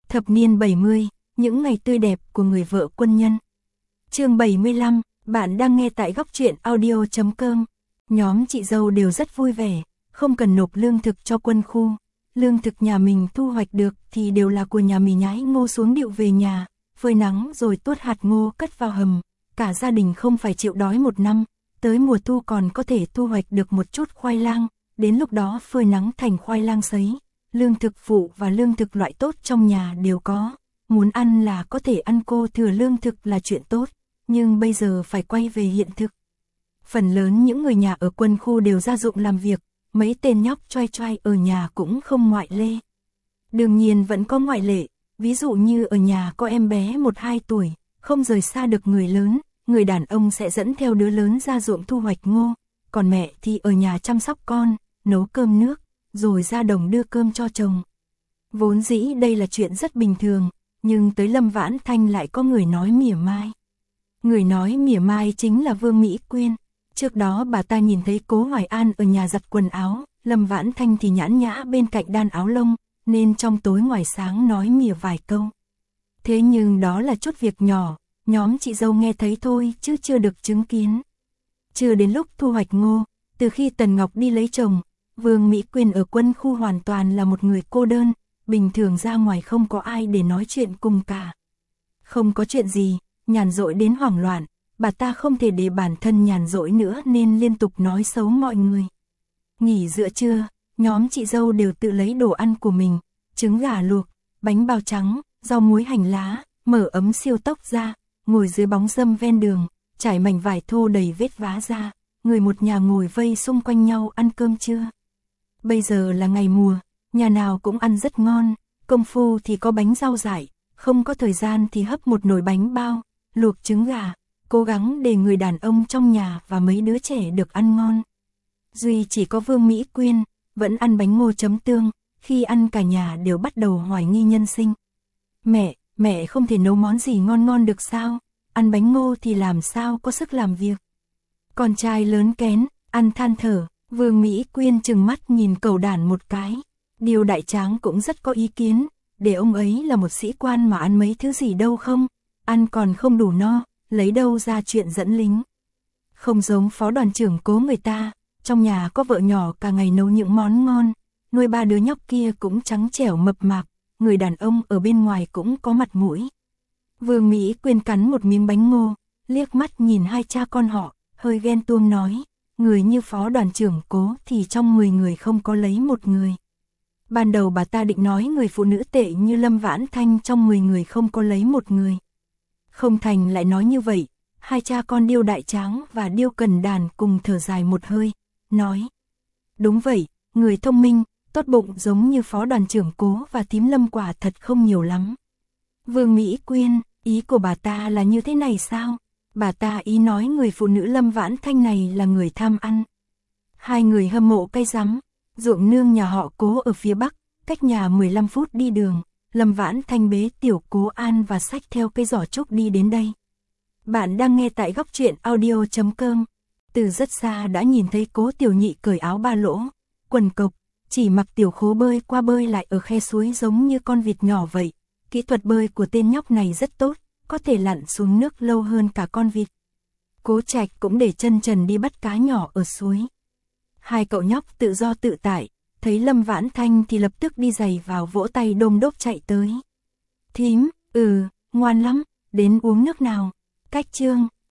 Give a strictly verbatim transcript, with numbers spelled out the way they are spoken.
Thập niên bảy mươi, những ngày tươi đẹp của người vợ quân nhân. Chương bảy mươi lăm, bạn đang nghe tại góc truyện audio chấm com. Nhóm chị dâu đều rất vui vẻ, không cần nộp lương thực cho quân khu. Lương thực nhà mình thu hoạch được thì đều là của nhà mình nhái ngô xuống điệu về nhà, phơi nắng rồi tuốt hạt ngô cất vào hầm. Cả gia đình không phải chịu đói một năm, tới mùa thu còn có thể thu hoạch được một chút khoai lang, đến lúc đó phơi nắng thành khoai lang sấy. Lương thực phụ và lương thực loại tốt trong nhà đều có, muốn ăn là có thể ăn, cô thừa lương thực là chuyện tốt, nhưng bây giờ phải quay về hiện thực. Phần lớn những người nhà ở quân khu đều ra dụng làm việc, mấy tên nhóc choai choai ở nhà cũng không ngoại lệ. Đương nhiên vẫn có ngoại lệ, ví dụ như ở nhà có em bé một hai tuổi, không rời xa được người lớn, người đàn ông sẽ dẫn theo đứa lớn ra ruộng thu hoạch ngô, còn mẹ thì ở nhà chăm sóc con, nấu cơm nước, rồi ra đồng đưa cơm cho chồng. Vốn dĩ đây là chuyện rất bình thường, nhưng tới Lâm Vãn Thanh lại có người nói mỉa mai. Người nói mỉa mai chính là Vương Mỹ Quyên. Trước đó bà ta nhìn thấy Cố Hoài An ở nhà giặt quần áo, Lâm Vãn Thanh thì nhãn nhã bên cạnh đan áo lông, nên trong tối ngoài sáng nói mỉa vài câu. Thế nhưng đó là chút việc nhỏ, nhóm chị dâu nghe thấy thôi chứ chưa được chứng kiến. Chưa đến lúc thu hoạch ngô, từ khi Tần Ngọc đi lấy chồng, Vương Mỹ Quyên ở quân khu hoàn toàn là một người cô đơn, bình thường ra ngoài không có ai để nói chuyện cùng cả. Không có chuyện gì, nhàn rỗi đến hoảng loạn, bà ta không thể để bản thân nhàn rỗi nữa nên liên tục nói xấu mọi người. Nghỉ giữa trưa, nhóm chị dâu đều tự lấy đồ ăn của mình, trứng gà luộc, bánh bao trắng, rau muối hành lá, mở ấm siêu tốc ra, ngồi dưới bóng râm ven đường, trải mảnh vải thô đầy vết vá ra, người một nhà ngồi vây xung quanh nhau ăn cơm trưa. Bây giờ là ngày mùa, nhà nào cũng ăn rất ngon, công phu thì có bánh rau dại, không có thời gian thì hấp một nồi bánh bao, luộc trứng gà, cố gắng để người đàn ông trong nhà và mấy đứa trẻ được ăn ngon. Duy chỉ có Vương Mỹ Quyên, vẫn ăn bánh ngô chấm tương, khi ăn cả nhà đều bắt đầu hoài nghi nhân sinh. Mẹ, mẹ không thể nấu món gì ngon ngon được sao? Ăn bánh ngô thì làm sao có sức làm việc? Con trai lớn kén, ăn than thở. Vương Mỹ Quyên trừng mắt nhìn cẩu đản một cái. Điều đại tráng cũng rất có ý kiến, để ông ấy là một sĩ quan mà ăn mấy thứ gì đâu không, ăn còn không đủ no, lấy đâu ra chuyện dẫn lính. Không giống phó đoàn trưởng Cố người ta, trong nhà có vợ nhỏ cả ngày nấu những món ngon, nuôi ba đứa nhóc kia cũng trắng trẻo mập mạp, người đàn ông ở bên ngoài cũng có mặt mũi. Vương Mỹ Quyên cắn một miếng bánh ngô, liếc mắt nhìn hai cha con họ, hơi ghen tuông nói. Người như phó đoàn trưởng Cố thì trong mười người không có lấy một người. Ban đầu bà ta định nói người phụ nữ tệ như Lâm Vãn Thanh trong mười người không có lấy một người. Không thành lại nói như vậy, hai cha con Điêu Đại Tráng và Điêu Cần Đàn cùng thở dài một hơi, nói. Đúng vậy, người thông minh, tốt bụng giống như phó đoàn trưởng Cố và thím Lâm quả thật không nhiều lắm. Vương Mỹ Quyên, ý của bà ta là như thế này sao? Bà ta ý nói người phụ nữ Lâm Vãn Thanh này là người tham ăn. Hai người hâm mộ cay rắm, ruộng nương nhà họ Cố ở phía Bắc, cách nhà mười lăm phút đi đường, Lâm Vãn Thanh bế tiểu Cố An và xách theo cây giỏ trúc đi đến đây. Bạn đang nghe tại góc truyện audio chấm com. Từ rất xa đã nhìn thấy Cố Tiểu Nhị cởi áo ba lỗ, quần cộc, chỉ mặc tiểu khố bơi qua bơi lại ở khe suối giống như con vịt nhỏ vậy. Kỹ thuật bơi của tên nhóc này rất tốt, có thể lặn xuống nước lâu hơn cả con vịt. Cố Trạch cũng để chân trần đi bắt cá nhỏ ở suối. Hai cậu nhóc tự do tự tại, thấy Lâm Vãn Thanh thì lập tức đi giày vào vỗ tay đôm đốp chạy tới. Thím, ừ, ngoan lắm, đến uống nước nào. Cách chương.